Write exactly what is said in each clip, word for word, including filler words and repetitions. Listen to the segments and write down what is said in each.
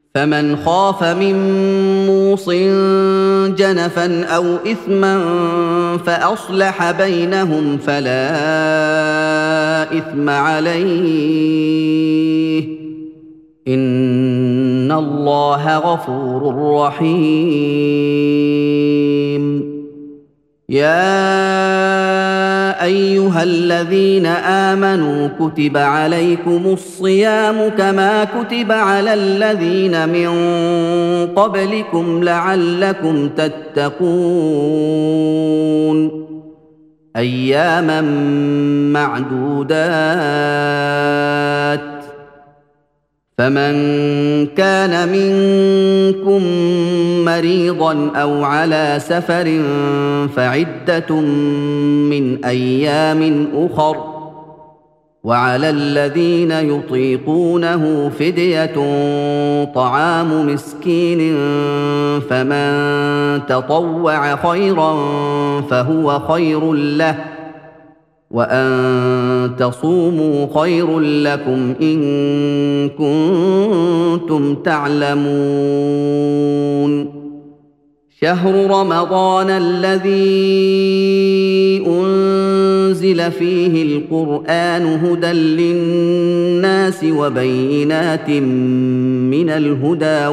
فمن خاف من موص جنفا أو إثما فأصلح بينهم فلا إثم عليه إن الله غفور رحيم. يا أيها الذين آمنوا كتب عليكم الصيام كما كتب على الذين من قبلكم لعلكم تتقون أياما معدودات. فمن كان منكم مريضا أو على سفر فعدة من أيام أخر، وعلى الذين يطيقونه فدية طعام مسكين، فمن تطوع خيرا فهو خير له، وأن تصوموا خير لكم إن كنتم تعلمون. شهر رمضان الذي أنزل فيه القرآن هدى للناس وبينات من الهدى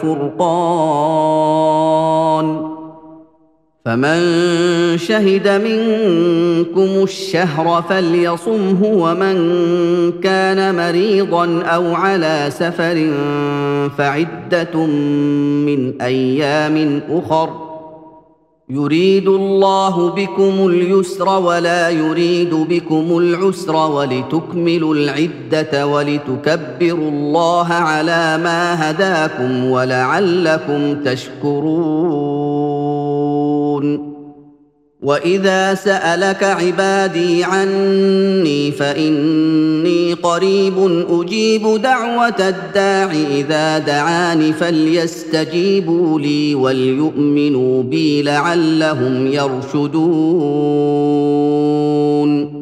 والفرقان، فمن شهد منكم الشهر فليصمه، ومن كان مريضا أو على سفر فعدة من أيام أخر، يريد الله بكم اليسر ولا يريد بكم العسر ولتكملوا العدة ولتكبروا الله على ما هداكم ولعلكم تشكرون. وإذا سألك عبادي عني فإني قريب أجيب دعوة الداع إذا دعاني فليستجيبوا لي وليؤمنوا بي لعلهم يرشدون.